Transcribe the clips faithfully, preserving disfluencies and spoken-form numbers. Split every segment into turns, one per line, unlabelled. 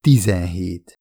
tizenhét.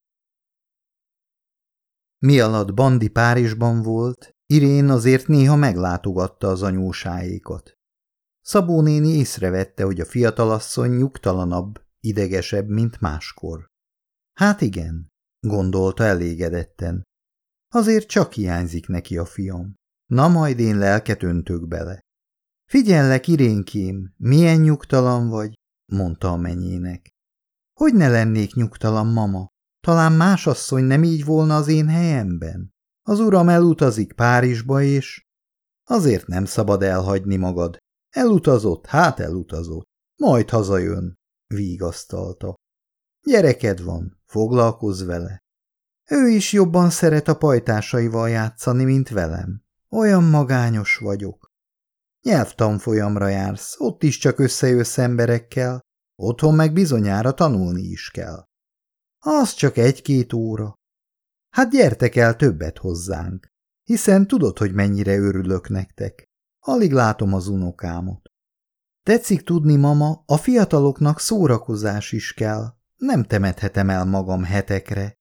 Mialatt Bandi Párizsban volt, Irén azért néha meglátogatta az anyósáékat. Szabó néni észrevette, hogy a fiatalasszony nyugtalanabb, idegesebb, mint máskor. Hát igen, gondolta elégedetten. Azért csak hiányzik neki a fiam. Na majd én lelket öntök bele. Figyellek, Irénkém, milyen nyugtalan vagy, mondta a menyének. Hogy ne lennék nyugtalan, mama? Talán más asszony nem így volna az én helyemben. Az uram elutazik Párizsba, és... Azért nem szabad elhagyni magad. Elutazott, hát elutazott. Majd hazajön, vigasztalta. Gyereked van, foglalkozz vele. Ő is jobban szeret a pajtásaival játszani, mint velem. Olyan magányos vagyok. Nyelvtanfolyamra jársz, ott is csak összejössz emberekkel, otthon meg bizonyára tanulni is kell. Az csak egy-két óra. Hát gyertek el többet hozzánk, hiszen tudod, hogy mennyire örülök nektek. Alig látom az unokámot. Tetszik tudni, mama, a fiataloknak szórakozás is kell. Nem temethetem el magam hetekre.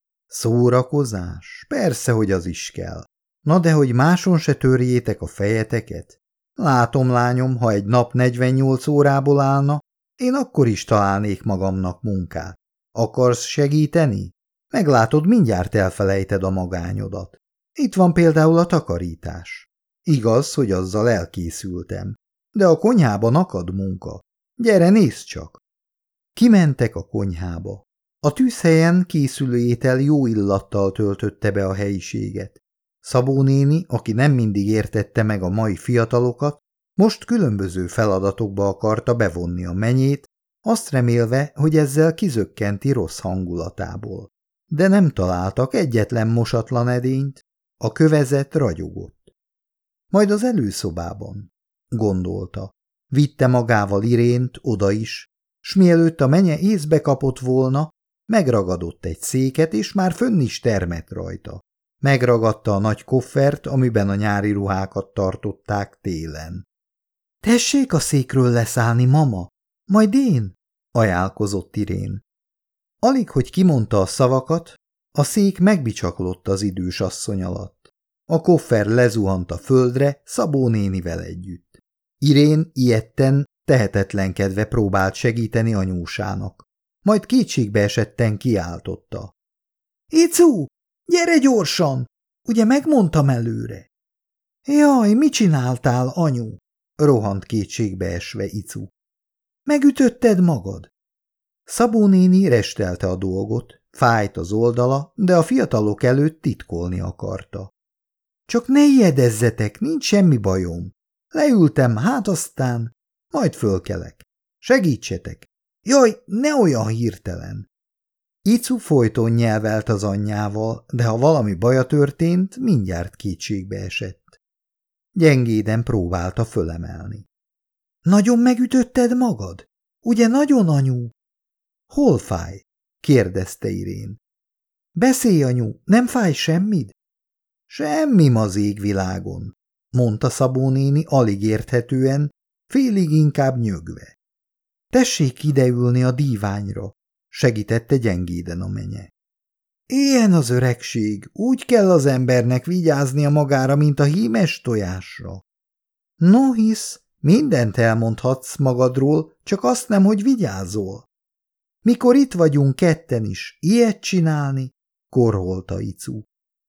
Szórakozás? Persze, hogy az is kell. Na de hogy máson se törjétek a fejeteket? Látom, lányom, ha egy nap negyvennyolc órából állna, én akkor is találnék magamnak munkát. Akarsz segíteni? Meglátod, mindjárt elfelejted a magányodat. Itt van például a takarítás. Igaz, hogy azzal elkészültem, de a konyhában akad munka. Gyere, nézd csak! Kimentek a konyhába. A tűzhelyen készülő étel jó illattal töltötte be a helyiséget. Szabó néni, aki nem mindig értette meg a mai fiatalokat, most különböző feladatokba akarta bevonni a menyét, azt remélve, hogy ezzel kizökkenti rossz hangulatából. De nem találtak egyetlen mosatlan edényt, a kövezet ragyogott. Majd az előszobában, gondolta, vitte magával Irént oda is, s mielőtt a menye észbe kapott volna, megragadott egy széket, és már fönn is termett rajta. Megragadta a nagy koffert, amiben a nyári ruhákat tartották télen. – Tessék a székről leszállni, mama, majd én? – ajánlkozott Irén. Alig, hogy kimondta a szavakat, a szék megbicsaklott az idős asszony alatt. A koffer lezuhant a földre Szabó nénivel együtt. Irén ijedten, tehetetlenkedve próbált segíteni anyósának. Majd kétségbe esetten kiáltotta. – Icu, gyere gyorsan! Ugye megmondtam előre? – Jaj, mit csináltál, anyu? – rohant kétségbe esve Icu. – Megütötted magad? Szabó néni restelte a dolgot, fájt az oldala, de a fiatalok előtt titkolni akarta. – Csak ne ijedezzetek, nincs semmi bajom. Leültem, hát aztán, majd fölkelek. Segítsetek! Jaj, ne olyan hirtelen! Icu folyton nyelvelt az anyjával, de ha valami baja történt, mindjárt kétségbe esett. Gyengéden próbálta fölemelni. – Nagyon megütötted magad? Ugye nagyon, anyu? – Hol fáj? – kérdezte Irén. – Beszélj, anyu, nem fáj semmid? – Semmim az égvilágon – mondta Szabó néni alig érthetően, félig inkább nyögve. – Tessék ideülni a díványra – segítette gyengéden a menye. – Ilyen az öregség, úgy kell az embernek vigyáznia magára, mint a hímes tojásra. – No hisz, mindent elmondhatsz magadról, csak azt nem, hogy vigyázol. – Mikor itt vagyunk ketten is, ilyet csinálni? – korholta Icu. –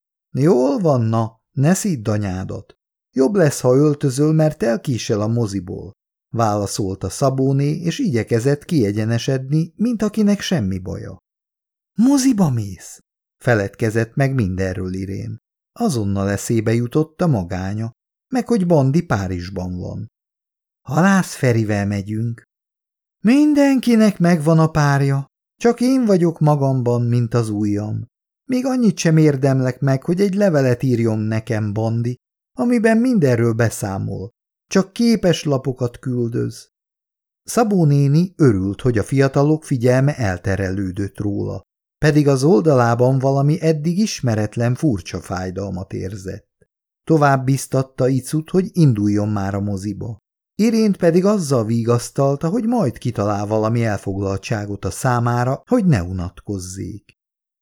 Jól van, na, ne szidd anyádat. Jobb lesz, ha öltözöl, mert elkésel a moziból – válaszolta Szabóné, és igyekezett kiegyenesedni, mint akinek semmi baja. – Moziba mész? – feledkezett meg mindenről Irén. Azonnal eszébe jutott a magánya, meg hogy Bandi Párizsban van. – Halász Ferivel megyünk. – Mindenkinek megvan a párja, csak én vagyok magamban, mint az ujjam. Még annyit sem érdemlek meg, hogy egy levelet írjon nekem, Bandi, amiben mindenről beszámol. Csak képes lapokat küldöz. Szabó néni örült, hogy a fiatalok figyelme elterelődött róla, pedig az oldalában valami eddig ismeretlen furcsa fájdalmat érzett. Tovább biztatta Icut, hogy induljon már a moziba. Irént pedig azzal vigasztalta, hogy majd kitalál valami elfoglaltságot a számára, hogy ne unatkozzék.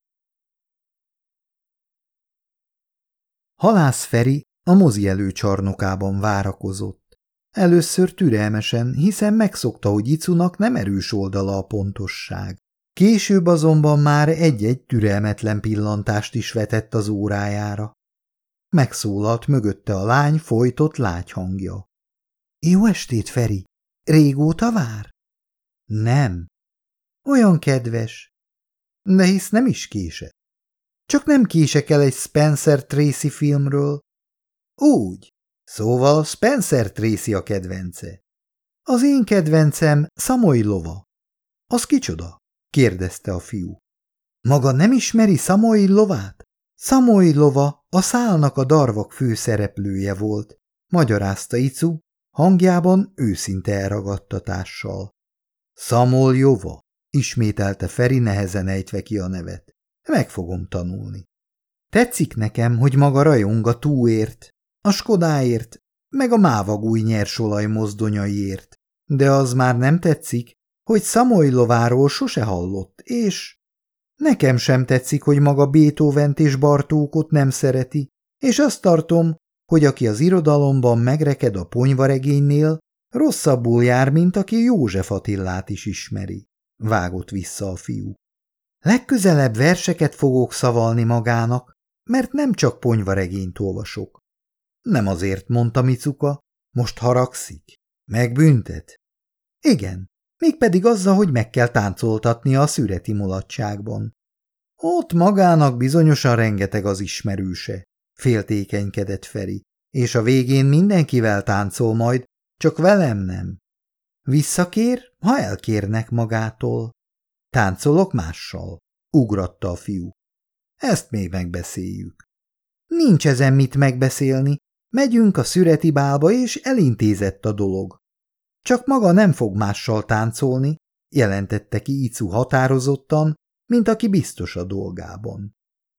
Halász Feri a mozi előcsarnokában várakozott. Először türelmesen, hiszen megszokta, hogy Icunak nem erős oldala a pontosság. Később azonban már egy-egy türelmetlen pillantást is vetett az órájára. Megszólalt mögötte a lány folytott lágy hangja. Jó estét, Feri! Régóta vár? Nem. Olyan kedves. De hisz nem is késett. Csak nem kések el egy Spencer Tracy filmről. Úgy. Szóval Spencer Tracy a kedvence. Az én kedvencem Szamoilova. Az kicsoda? Kérdezte a fiú. Maga nem ismeri Szamojlovát? Szamoilova a szálnak a darvak főszereplője volt, magyarázta Icu, hangjában őszinte elragadtatással. Szamoljova, ismételte Feri nehezen ejtve ki a nevet. Meg fogom tanulni. Tetszik nekem, hogy maga rajong a túért, a Skodáért, meg a mávagúj nyersolaj mozdonyaiért, de az már nem tetszik, hogy Szamojlováról sose hallott, és nekem sem tetszik, hogy maga Beethovent és Bartókot nem szereti, és azt tartom, hogy aki az irodalomban megreked a ponyvaregénynél, rosszabbul jár, mint aki József Attillát is ismeri, vágott vissza a fiú. Legközelebb verseket fogok szavalni magának, mert nem csak ponyvaregényt olvasok. Nem azért, mondta Micuka, most haragszik. Megbüntet? Igen, mégpedig azzal, hogy meg kell táncoltatnia a szüreti mulatságban. Ott magának bizonyosan rengeteg az ismerőse, féltékenykedett Feri, és a végén mindenkivel táncol majd, csak velem nem. Visszakér, ha elkérnek magától. Táncolok mással, ugratta a fiú. Ezt még megbeszéljük. Nincs ezen mit megbeszélni, megyünk a szüreti bálba, és elintézett a dolog. Csak maga nem fog mással táncolni, jelentette ki Icu határozottan, mint aki biztos a dolgában.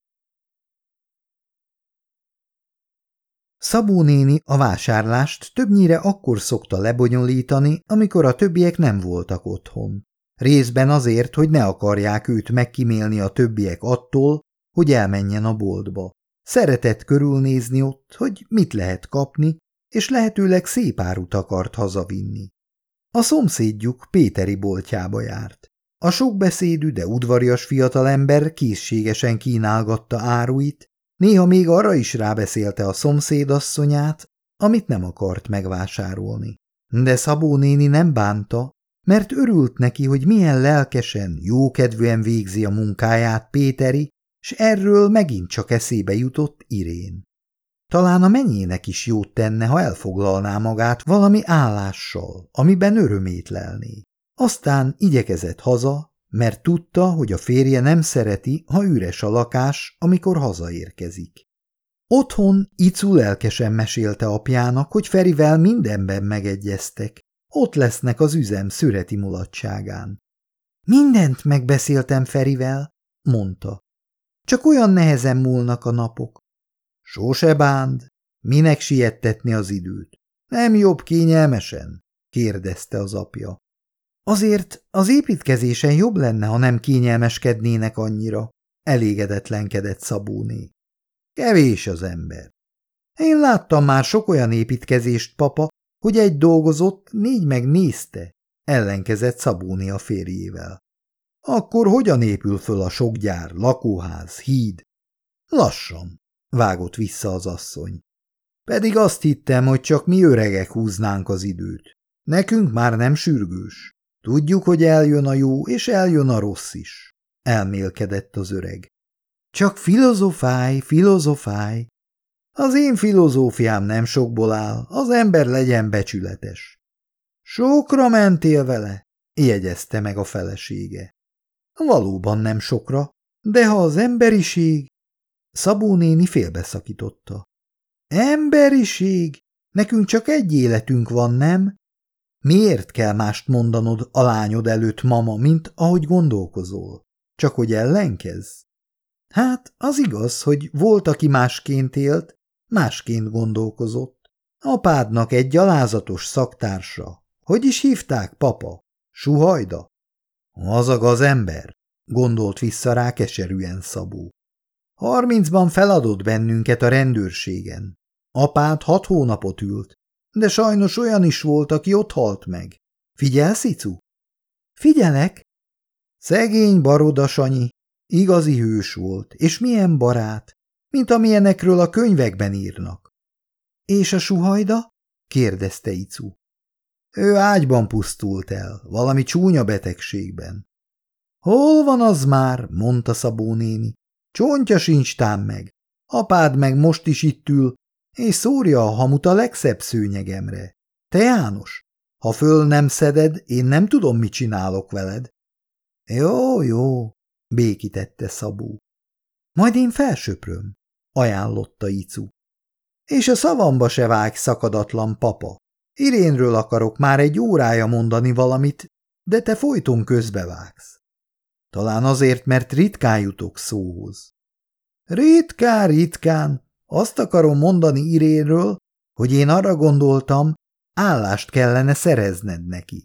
Szabó néni a vásárlást többnyire akkor szokta lebonyolítani, amikor a többiek nem voltak otthon. Részben azért, hogy ne akarják őt megkímélni a többiek attól, hogy elmenjen a boltba. Szeretett körülnézni ott, hogy mit lehet kapni, és lehetőleg szép árut akart hazavinni. A szomszédjuk Péteri boltjába járt. A sokbeszédű, de udvarias fiatalember készségesen kínálgatta áruit, néha még arra is rábeszélte a szomszédasszonyát, amit nem akart megvásárolni. De Szabó néni nem bánta, mert örült neki, hogy milyen lelkesen, jókedvűen végzi a munkáját Péteri, s erről megint csak eszébe jutott Irén. Talán a menyének is jót tenne, ha elfoglalná magát valami állással, amiben örömét lelné. Aztán igyekezett haza, mert tudta, hogy a férje nem szereti, ha üres a lakás, amikor hazaérkezik. Otthon Icu lelkesen mesélte apjának, hogy Ferivel mindenben megegyeztek. Ott lesznek az üzem szüreti mulatságán. Mindent megbeszéltem Ferivel, mondta. Csak olyan nehezen múlnak a napok. Sose bánd, minek siettetni az időt? Nem jobb kényelmesen? Kérdezte az apja. Azért az építkezésen jobb lenne, ha nem kényelmeskednének annyira, elégedetlenkedett Szabóné. Kevés az ember. Én láttam már sok olyan építkezést, papa, hogy egy dolgozott, négy meg nézte, ellenkezett Szabóné a férjével. Akkor hogyan épül föl a sok gyár, lakóház, híd? Lassan, vágott vissza az asszony. Pedig azt hittem, hogy csak mi öregek húznánk az időt. Nekünk már nem sürgős. Tudjuk, hogy eljön a jó, és eljön a rossz is, elmélkedett az öreg. Csak filozofálj, filozofálj. Az én filozófiám nem sokból áll, az ember legyen becsületes. Sokra mentél vele, jegyezte meg a felesége. Valóban nem sokra, de ha az emberiség... Szabó néni félbeszakította. Emberiség? Nekünk csak egy életünk van, nem? Miért kell mást mondanod a lányod előtt, mama, mint ahogy gondolkozol? Csak hogy ellenkezz? Hát, az igaz, hogy volt, aki másként élt, másként gondolkozott. Apádnak egy gyalázatos szaktársa. Hogy is hívták, papa? Suhajda? Az a gazember, gondolt vissza rá keserűen Szabó. Harmincban feladott bennünket a rendőrségen. Apád hat hónapot ült, de sajnos olyan is volt, aki ott halt meg. Figyelsz, Icu? Figyelek. Szegény Baroda Sanyi, igazi hős volt, és milyen barát, mint amilyenekről a könyvekben írnak. És a Suhajda? kérdezte Icu. Ő ágyban pusztult el, valami csúnya betegségben. Hol van az már? Mondta Szabó néni. Csontja sincs tám meg. Apád meg most is itt ül, és szórja a hamut a legszebb szőnyegemre. Te, János, ha föl nem szeded, én nem tudom, mit csinálok veled. Jó, jó, békítette Szabó. Majd én felsöpröm, ajánlotta Icu. És a szavamba se vágj, szakadatlan papa. Irénről akarok már egy órája mondani valamit, de te folyton közbevágsz. Talán azért, mert ritkán jutok szóhoz. Ritkán, ritkán, azt akarom mondani Irénről, hogy én arra gondoltam, állást kellene szerezned neki.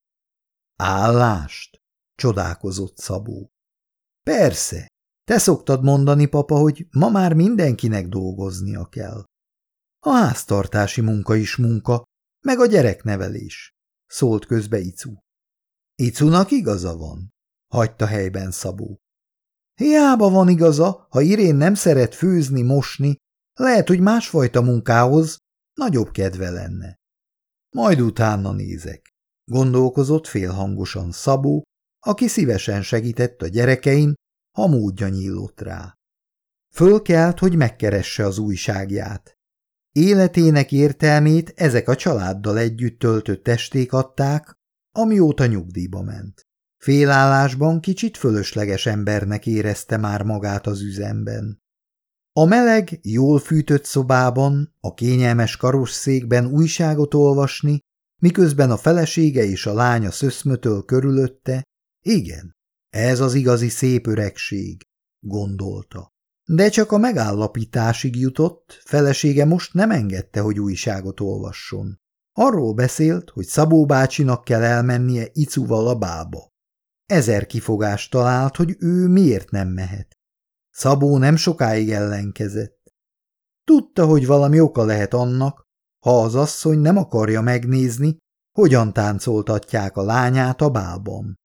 Állást? Csodálkozott Szabó. Persze, te szoktad mondani, papa, hogy ma már mindenkinek dolgoznia kell. A háztartási munka is munka, meg a gyereknevelés, szólt közbe Icu. Icunak igaza van, hagyta helyben Szabó. Hiába van igaza, ha Irén nem szeret főzni, mosni, lehet, hogy másfajta munkához nagyobb kedve lenne. Majd utána nézek, gondolkozott félhangosan Szabó, aki szívesen segített a gyerekein, ha módja nyílott rá. Fölkelt, hogy megkeresse az újságját. Életének értelmét ezek a családdal együtt töltött esték adták, amióta nyugdíjba ment. Félállásban kicsit fölösleges embernek érezte már magát az üzemben. A meleg, jól fűtött szobában, a kényelmes karosszékben újságot olvasni, miközben a felesége és a lánya szöszmötöl körülötte, igen, ez az igazi szép öregség, gondolta. De csak a megállapításig jutott, felesége most nem engedte, hogy újságot olvasson. Arról beszélt, hogy Szabó bácsinak kell elmennie Icuval a bálba. Ezer kifogást talált, hogy ő miért nem mehet. Szabó nem sokáig ellenkezett. Tudta, hogy valami oka lehet annak, ha az asszony nem akarja megnézni, hogyan táncoltatják a lányát a bálban.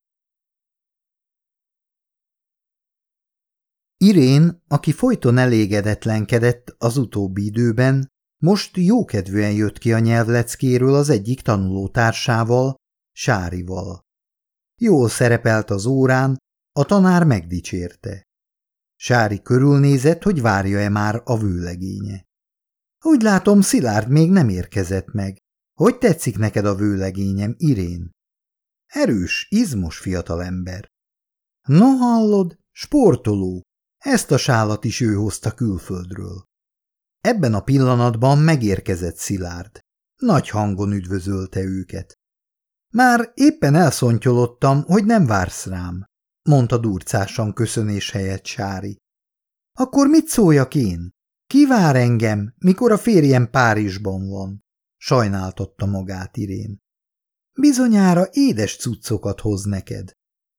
Irén, aki folyton elégedetlenkedett az utóbbi időben, most jókedvűen jött ki a nyelvleckéről az egyik tanulótársával, Sárival. Jól szerepelt az órán, a tanár megdicsérte. Sári körülnézett, hogy várja-e már a vőlegénye. Úgy látom, Szilárd még nem érkezett meg. Hogy tetszik neked a vőlegényem, Irén? Erős, izmos fiatalember. No, hallod, sportoló. Ezt a sálat is ő hozta külföldről. Ebben a pillanatban megérkezett Szilárd. Nagy hangon üdvözölte őket. Már éppen elszontyolottam, hogy nem vársz rám, mondta durcásan köszönés helyett Sári. Akkor mit szóljak én? Ki vár engem, mikor a férjem Párizsban van? Sajnáltatta magát Irén. Bizonyára édes cuccokat hoz neked.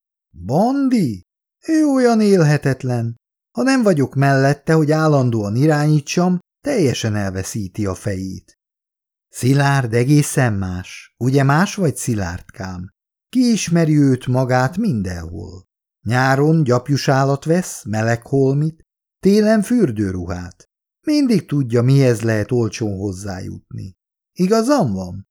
Bandi? Ő olyan élhetetlen. Ha nem vagyok mellette, hogy állandóan irányítsam, teljesen elveszíti a fejét. Szilárd egészen más. Ugye más vagy, Szilárdkám? Ki ismeri őt magát mindenhol? Nyáron gyapjusálat vesz, meleg holmit, télen fürdőruhát. Mindig tudja, mihez lehet olcsón hozzájutni. Igazam van?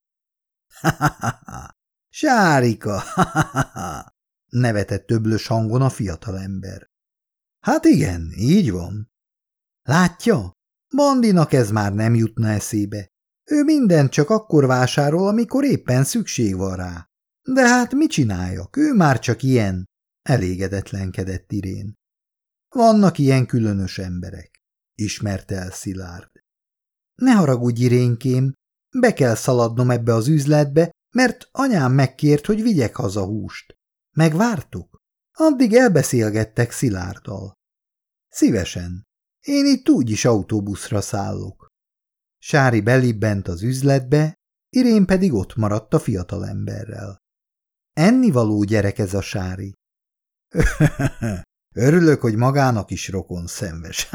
Ha-ha-ha! Sárika! Ha-ha-ha! Nevetett töblös hangon a fiatalember. Hát igen, így van. Látja? Bandinak ez már nem jutna eszébe. Ő mindent csak akkor vásárol, amikor éppen szükség van rá. De hát mit csináljak? Ő már csak ilyen. Elégedetlenkedett Irén. Vannak ilyen különös emberek, ismerte el Szilárd. Ne haragudj, Irénkém, be kell szaladnom ebbe az üzletbe, mert anyám megkért, hogy vigyek haza húst. Megvártok? Addig elbeszélgettek Szilárddal. Szívesen. Én itt úgyis autóbuszra szállok. Sári belibbent az üzletbe, Irén pedig ott maradt a fiatalemberrel. Ennivaló gyerek ez a Sári. Örülök, hogy magának is rokon szenves.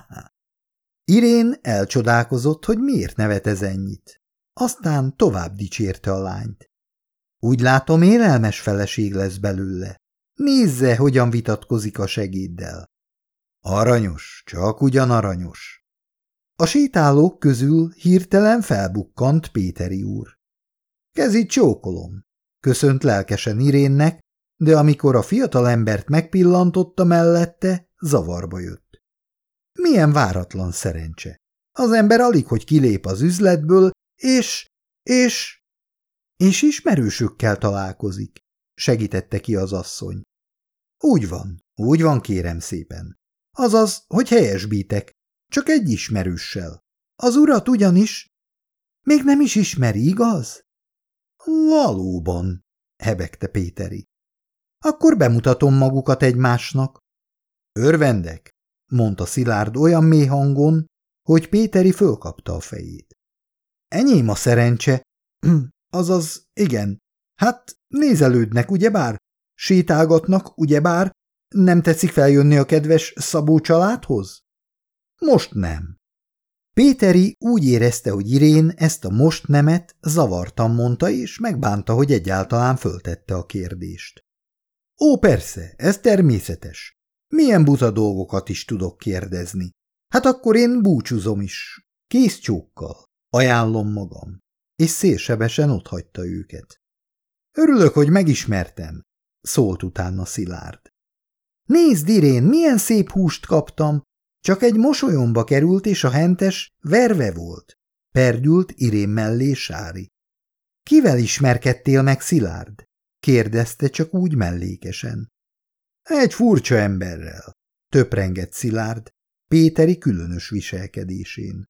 Irén elcsodálkozott, hogy miért nevet ez ennyit. Aztán tovább dicsérte a lányt. Úgy látom, élelmes feleség lesz belőle. Nézze, hogyan vitatkozik a segéddel. Aranyos, csak ugyan aranyos. A sétálók közül hirtelen felbukkant Péteri úr. Kezit csókolom, köszönt lelkesen Irénnek, de amikor a fiatalembert megpillantotta mellette, zavarba jött. Milyen váratlan szerencse. Az ember alig, hogy kilép az üzletből, és, és, és ismerősökkel találkozik, segítette ki az asszony. Úgy van, úgy van, kérem szépen. Azaz, hogy helyesbítek, csak egy ismerőssel. Az urat ugyanis még nem is ismeri, igaz? Valóban, hebegte Péteri. Akkor bemutatom magukat egymásnak. Örvendek, mondta Szilárd olyan mély hangon, hogy Péteri fölkapta a fejét. Enyém a szerencse, azaz, igen, hát nézelődnek, ugyebár? Sétálgatnak, ugyebár? Nem tetszik feljönni a kedves Szabó családhoz? Most nem. Péteri úgy érezte, hogy Irén ezt a most nemet zavartan mondta, és megbánta, hogy egyáltalán föltette a kérdést. Ó, persze, ez természetes. Milyen buta dolgokat is tudok kérdezni. Hát akkor én búcsúzom is. Kész csókkal. Ajánlom magam. És szélsebesen otthagyta őket. Örülök, hogy megismertem, szólt utána Szilárd. Nézd, Irén, milyen szép húst kaptam. Csak egy mosolyomba került, és a hentes verve volt. Perdült Irén mellé Sári. Kivel ismerkedtél meg, Szilárd? Kérdezte csak úgy mellékesen. Egy furcsa emberrel, töprengett Szilárd, Péteri különös viselkedésén.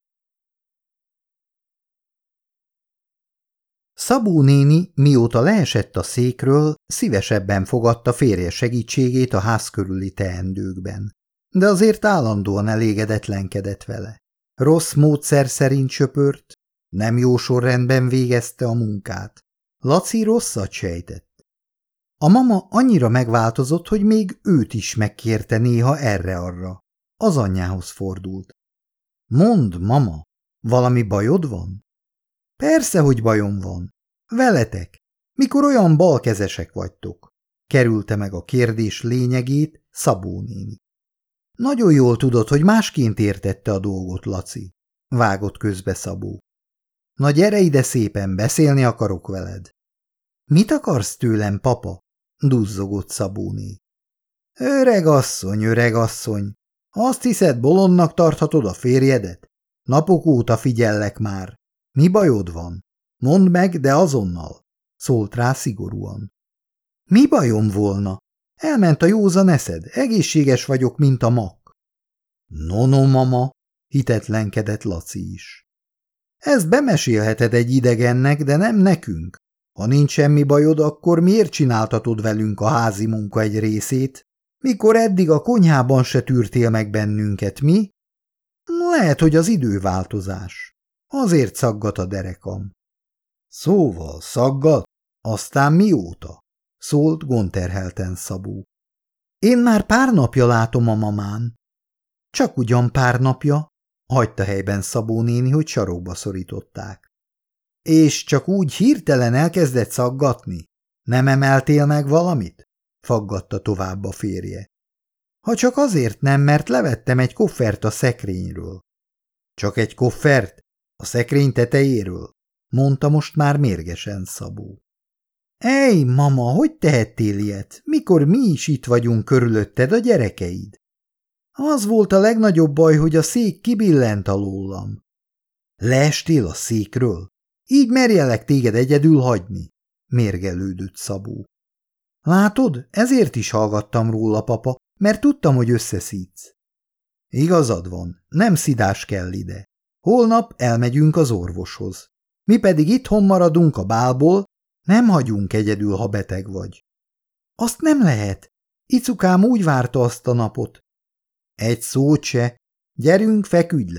Szabó néni, mióta leesett a székről, szívesebben fogadta férje segítségét a ház körüli teendőkben, de azért állandóan elégedetlenkedett vele. Rossz módszer szerint söpört, nem jó sorrendben végezte a munkát. Laci rosszat sejtett. A mama annyira megváltozott, hogy még őt is megkérte néha erre-arra. Az anyjához fordult. Mondd, mama, valami bajod van? Persze, hogy bajom van. Veletek, mikor olyan balkezesek vagytok, kerülte meg a kérdés lényegét Szabó néni. Nagyon jól tudod, hogy másként értette a dolgot, Laci, vágott közbe Szabó. Na gyere ide szépen, beszélni akarok veled. Mit akarsz tőlem, papa? Duzzogott Szabóné. Öreg asszony, öreg asszony, azt hiszed, bolondnak tarthatod a férjedet? Napok óta figyellek már. Mi bajod van? Mondd meg, de azonnal, szólt rá szigorúan. Mi bajom volna? Elment a józan eszed, egészséges vagyok, mint a mak. No, no, mama, hitetlenkedett Laci is. Ezt bemesélheted egy idegennek, de nem nekünk. Ha nincs semmi bajod, akkor miért csináltatod velünk a házi munka egy részét, mikor eddig a konyhában se tűrtél meg bennünket, mi? Lehet, hogy az időváltozás. Azért szaggat a derekam. Szóval szaggat? Aztán mióta? Szólt gonterhelten Szabó. Én már pár napja látom a mamán. Csak ugyan pár napja, hagyta helyben Szabó néni, hogy sarokba szorították. És csak úgy hirtelen elkezdett szaggatni? Nem emeltél meg valamit? Faggatta tovább a férje. Ha csak azért nem, mert levettem egy koffert a szekrényről. Csak egy koffert? A szekrény tetejéről? Mondta most már mérgesen Szabó. Ej, mama, hogy tehettél ilyet, mikor mi is itt vagyunk körülötted, a gyerekeid? Az volt a legnagyobb baj, hogy a szék kibillent alólam. Leestél a székről? Így merjelek téged egyedül hagyni, mérgelődött Szabó. Látod, ezért is hallgattam róla, papa, mert tudtam, hogy összeszídsz. Igazad van, nem szidás kell ide. Holnap elmegyünk az orvoshoz. Mi pedig itthon maradunk a bálból, nem hagyunk egyedül, ha beteg vagy. Azt nem lehet. Icukám úgy várta azt a napot. Egy szót se. Gyerünk, feküdj le.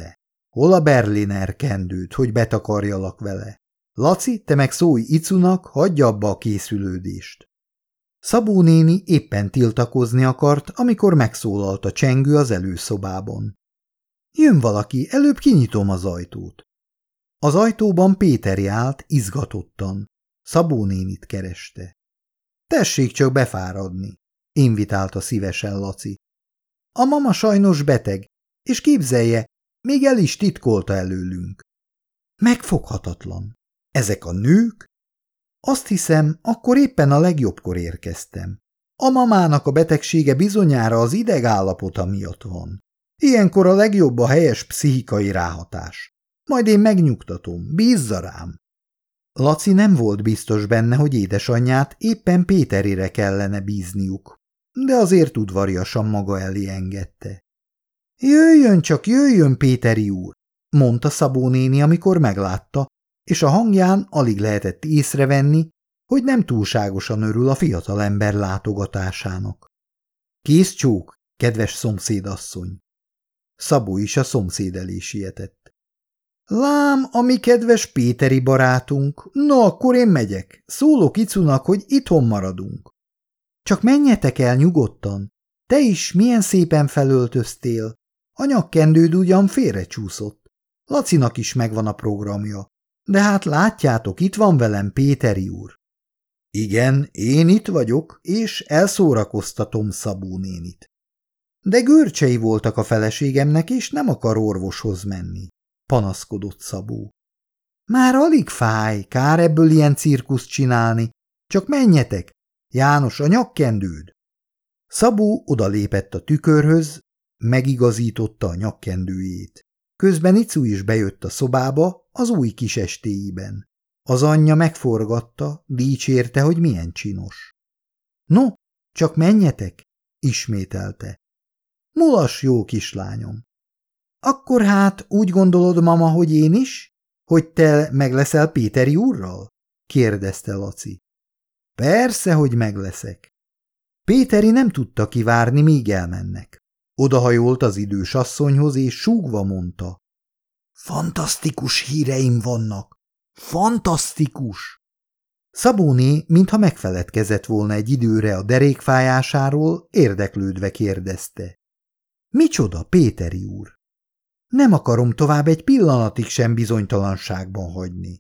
Hol a Berliner kendőt, hogy betakarjalak vele? Laci, te meg szólj Icunak, hagyja abba a készülődést. Szabó néni éppen tiltakozni akart, amikor megszólalt a csengő az előszobában. Jön valaki, előbb kinyitom az ajtót. Az ajtóban Péteri állt izgatottan. Szabó nénit kereste. Tessék csak befáradni, invitálta szívesen Laci. A mama sajnos beteg, és képzelje, még el is titkolta előlünk. Megfoghatatlan. Ezek a nők? Azt hiszem, akkor éppen a legjobbkor érkeztem. A mamának a betegsége bizonyára az idegállapota miatt van. Ilyenkor a legjobb a helyes pszichikai ráhatás. Majd én megnyugtatom, bízza rám. Laci nem volt biztos benne, hogy édesanyját éppen Péterire kellene bízniuk, de azért udvariasan maga elé engedte. Jöjjön csak, jöjjön, Péteri úr, mondta Szabó néni, amikor meglátta, és a hangján alig lehetett észrevenni, hogy nem túlságosan örül a fiatalember látogatásának. Kész csók, kedves szomszédasszony. Szabó is a szomszéd elé sietett. Lám, ami kedves Péteri barátunk, no akkor én megyek, szólok Icunak, hogy itthon maradunk. Csak menjetek el nyugodtan, te is milyen szépen felöltöztél, a nyakkendőd ugyan félrecsúszott, Lacinak is megvan a programja, de hát látjátok, itt van velem Péteri úr. Igen, én itt vagyok, és elszórakoztatom Szabó nénit. De görcsei voltak a feleségemnek, és nem akar orvoshoz menni, panaszkodott Szabó. Már alig fáj, kár ebből ilyen cirkuszt csinálni, csak menjetek, János, a nyakkendőd. Szabó odalépett a tükörhöz, megigazította a nyakkendőjét. Közben Icu is bejött a szobába az új kis estéiben. Az anyja megforgatta, dicsérte, hogy milyen csinos. No, csak menjetek, ismételte. Mulas, jó kislányom. Akkor hát úgy gondolod, mama, hogy én is? Hogy te meg leszel Péteri úrral? kérdezte Laci. Persze, hogy megleszek. Péteri nem tudta kivárni, míg elmennek. Odahajolt az idős asszonyhoz, és súgva mondta. Fantasztikus híreim vannak! Fantasztikus! Szabóné, mintha megfeledkezett volna egy időre a derékfájásáról, érdeklődve kérdezte. Micsoda, Péteri úr? Nem akarom tovább egy pillanatig sem bizonytalanságban hagyni.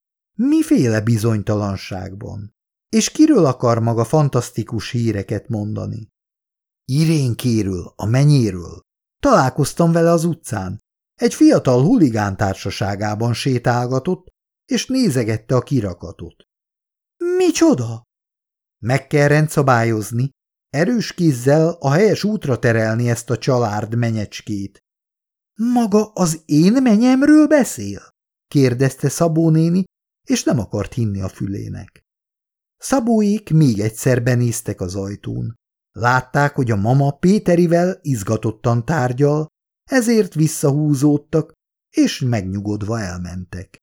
Miféle bizonytalanságban? És kiről akar maga fantasztikus híreket mondani? Irénkéről, a menyéről. Találkoztam vele az utcán. Egy fiatal huligán társaságában sétálgatott, és nézegette a kirakatot. Micsoda? Meg kell rendszabályozni, erős kézzel a helyes útra terelni ezt a csalárd menyecskét. Maga az én menyemről beszél? kérdezte Szabó néni, és nem akart hinni a fülének. Szabóék még egyszer benéztek az ajtón. Látták, hogy a mama Péterivel izgatottan tárgyal, ezért visszahúzódtak, és megnyugodva elmentek.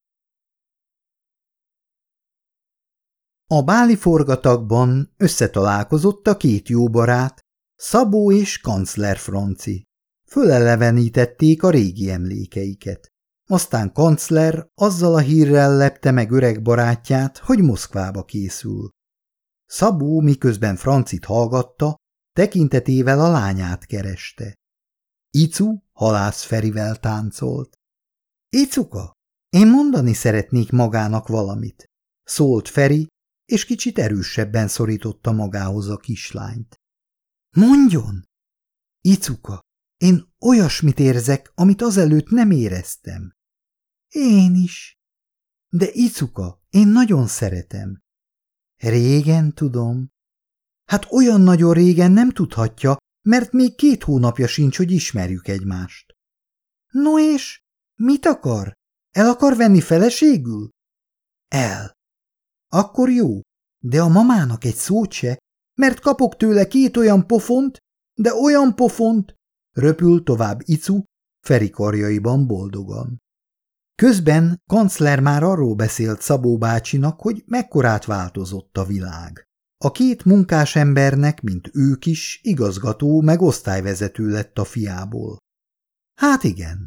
A báli forgatagban összetalálkozott a két jó barát, Szabó és kancler Franci. Fölelevenítették a régi emlékeiket. Aztán kancler azzal a hírrel lepte meg öreg barátját, hogy Moszkvába készül. Szabó, miközben Francit hallgatta, tekintetével a lányát kereste. Icu Halász Ferivel táncolt. Icuka, én mondani szeretnék magának valamit, szólt Feri, és kicsit erősebben szorította magához a kislányt. Mondjon! Icuka, én olyasmit érzek, amit azelőtt nem éreztem. Én is. De Icuka, én nagyon szeretem. Régen tudom. Hát olyan nagyon régen nem tudhatja, mert még két hónapja sincs, hogy ismerjük egymást. No és? Mit akar? El akar venni feleségül? El. Akkor jó, de a mamának egy szót se, mert kapok tőle két olyan pofont, de olyan pofont, röpül tovább Icu, Feri karjaiban boldogan. Közben kancler már arról beszélt Szabó bácsinak, hogy mekkorát változott a világ. A két munkás embernek, mint ők is, igazgató meg osztályvezető lett a fiából. Hát igen,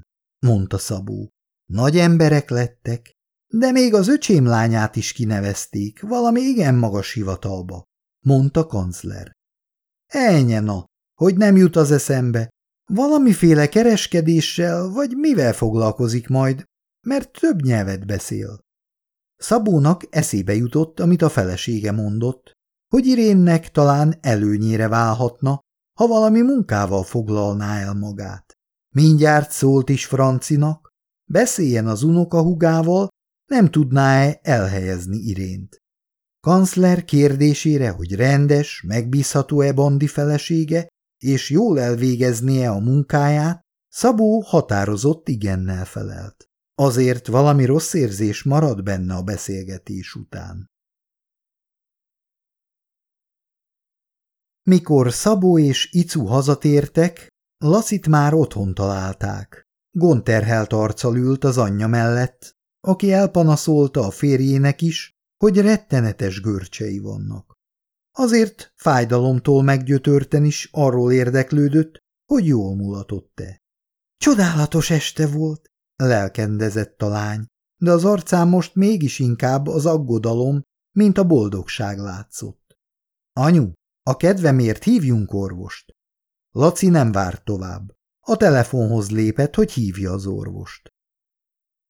mondta Szabó. Nagy emberek lettek, de még az öcsém lányát is kinevezték valami igen magas hivatalba, mondta kancler. Ennyi na, hogy nem jut az eszembe. Valamiféle kereskedéssel vagy mivel foglalkozik majd, mert több nyelvet beszél. Szabónak eszébe jutott, amit a felesége mondott, hogy Irénnek talán előnyére válhatna, ha valami munkával foglalná el magát. Mindjárt szólt is Francinak, beszéljen az unokahúgával, nem tudná-e elhelyezni Irént. Kancler kérdésére, hogy rendes, megbízható-e Bandi felesége, és jól elvégeznie a munkáját, Szabó határozott igennel felelt. Azért valami rossz érzés marad benne a beszélgetés után. Mikor Szabó és Icu hazatértek, Lacit már otthon találták. Gondterhelt arccal ült az anyja mellett, aki elpanaszolta a férjének is, hogy rettenetes görcsei vannak. Azért fájdalomtól meggyötörten is arról érdeklődött, hogy jól mulatott-e. Csodálatos este volt, lelkendezett a lány, de az arcán most mégis inkább az aggodalom, mint a boldogság látszott. Anyu, a kedvemért hívjunk orvost. Laci nem várt tovább. A telefonhoz lépett, hogy hívja az orvost.